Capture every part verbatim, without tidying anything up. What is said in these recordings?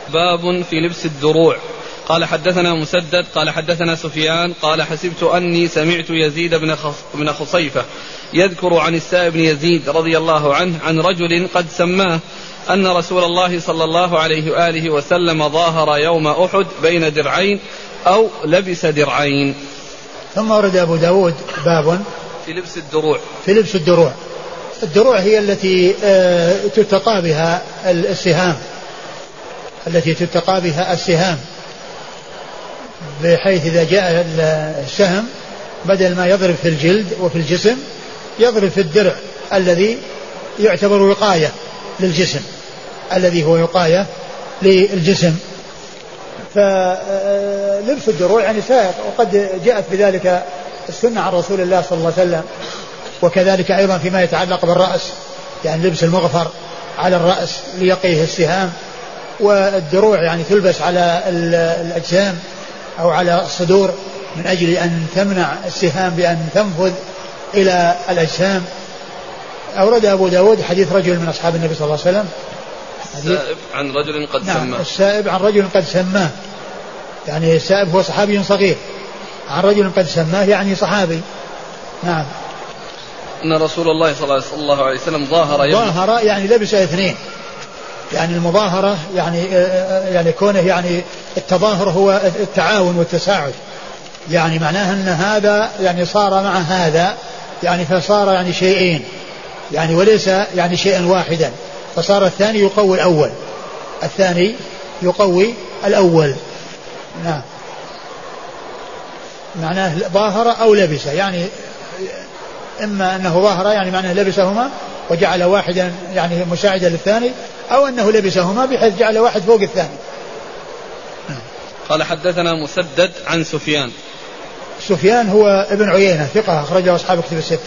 باب في لبس الدروع. قال حدثنا مسدد قال حدثنا سفيان قال حسبت أني سمعت يزيد بن خصيفة يذكر عن السائب بن يزيد رضي الله عنه عن رجل قد سماه أن رسول الله صلى الله عليه وآله وسلم ظاهر يوم أحد بين درعين أو لبس درعين. ثم ورد أبو داود باب في لبس الدروع. في لبس الدروع. الدروع هي التي تتقى بها السهام، التي تتقى بها السهام، بحيث إذا جاء السهم بدل ما يضرب في الجلد وفي الجسم يضرب في الدرع الذي يعتبر وقاية للجسم، الذي هو وقاية للجسم. فلبس الدروع يعني سائق، وقد جاءت بذلك السنة عن رسول الله صلى الله عليه وسلم. وكذلك أيضا فيما يتعلق بالرأس، يعني لبس المغفر على الرأس ليقيه السهام. والدروع يعني تلبس على الأجسام أو على الصدور من أجل أن تمنع السهام بأن تنفذ إلى الأجسام. أورد أبو داود حديث رجل من أصحاب النبي صلى الله عليه وسلم، السائب عن رجل قد نعم سماه. السائب عن رجل قد سماه، يعني السائب هو صحابي صغير، عن رجل قد سماه يعني صحابي. نعم. أن رسول الله صلى الله عليه وسلم ظاهر يوم ظاهر يعني لبس اثنين، يعني المظاهرة يعني يعني كونه يعني التظاهر هو التعاون والتساعد، يعني معناه أن هذا يعني صار مع هذا، يعني فصار يعني شيئين، يعني وليس يعني شيئا واحدا، فصار الثاني يقوي الأول، الثاني يقوي الأول. نعم. معناه ظاهر أو لبس، يعني إما أنه ظاهر يعني معناه لبسهما وجعل واحدا يعني مساعدا للثاني، أو أنه لبسهما بحيث جعل واحد فوق الثاني. قال حدثنا مسدد عن سفيان. سفيان هو ابن عيينة ثقة أخرجه أصحاب كتب الستة.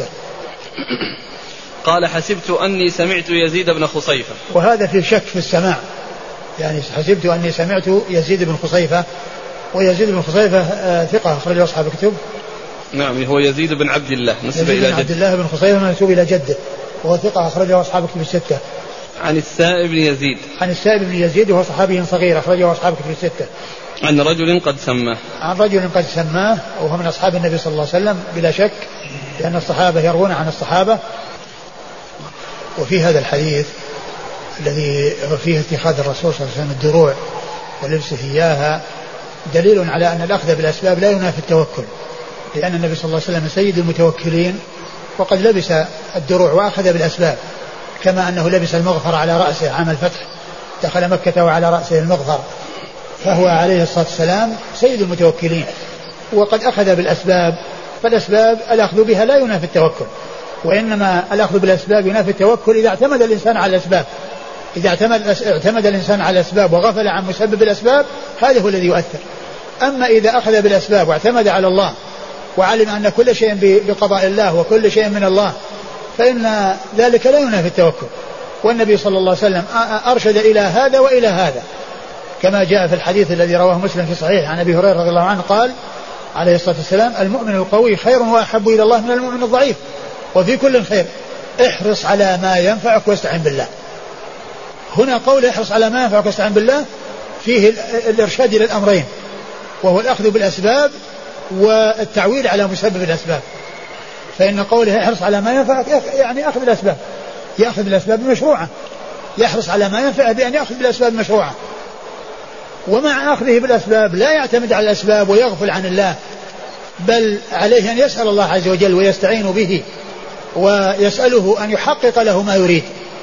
قال حسبت أني سمعت يزيد بن خصيفة. وهذا في شك في السماع، يعني حسبت أني سمعت يزيد بن خصيفة، ويزيد بن خصيفة آه ثقة أخرجه أصحاب كتب. نعم هو يزيد بن عبد الله نسب إلى جده. عبد الله بن خصيفة منسوب إلى جده، وهو ثقة أخرجه أصحاب كتب الستة. عن السائب بن يزيد. عن السائب بن يزيد وهو صحابي صغير أخرجه أصحاب كتب الستة. عن رجل قد سماه. عن رجل قد سماه وهو من أصحاب النبي صلى الله عليه وسلم بلا شك، لأن الصحابة يروون عن الصحابة. وفي هذا الحديث الذي فيه اتخاذ الرسول صلى الله عليه وسلم الدروع ولبسه إياها دليل على أن الأخذ بالأسباب لا ينافي التوكل، لأن النبي صلى الله عليه وسلم سيد المتوكلين، وقد لبس الدروع وأخذ بالأسباب، كما أنه لبس المغفر على رأسه عام الفتح، دخل مكة وعلى رأسه المغفر، فهو عليه الصلاة والسلام سيد المتوكلين وقد أخذ بالأسباب. فالأسباب الأخذ بها لا ينافي التوكل، وإنما الأخذ بالأسباب ينافي التوكل إذا اعتمد الإنسان على الأسباب. إذا اعتمد, اعتمد الإنسان على الأسباب وغفل عن مسبب الأسباب هذا هو الذي يؤثر. أما إذا أخذ بالأسباب واعتمد على الله وعلم أن كل شيء بقضاء الله وكل شيء من الله فإن ذلك لا ينافي التوكل. والنبي صلى الله عليه وسلم أرشد إلى هذا وإلى هذا، كما جاء في الحديث الذي رواه مسلم في صحيح عن أبي هريرة رضي الله عنه قال عليه الصلاة والسلام: المؤمن القوي خير وأحب إلى الله من المؤمن الضعيف، وفي كل خير، احرص على ما ينفعك واستعن بالله. هنا قول احرص على ما ينفعك واستعن بالله فيه الإرشاد إلى الأمرين، وهو الأخذ بالأسباب والتعويل على مسبب الأسباب. فإن قوله احرص على ما ينفعك يعني أخذ بالأسباب، يأخذ بالأسباب المشروعة، يحرص على ما ينفع بأن يأخذ بالأسباب المشروعة. ومع أخذه بالأسباب لا يعتمد على الأسباب ويغفل عن الله، بل عليه أن يسأل الله عز وجل ويستعين به ويسأله أن يحقق له ما يريد.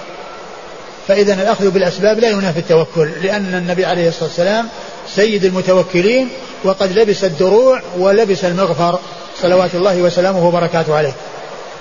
فإذا الأخذ بالأسباب لا ينافي التوكل، لأن النبي عليه الصلاة والسلام سيد المتوكلين وقد لبس الدروع ولبس المغفر صلوات الله وسلامه وبركاته عليه.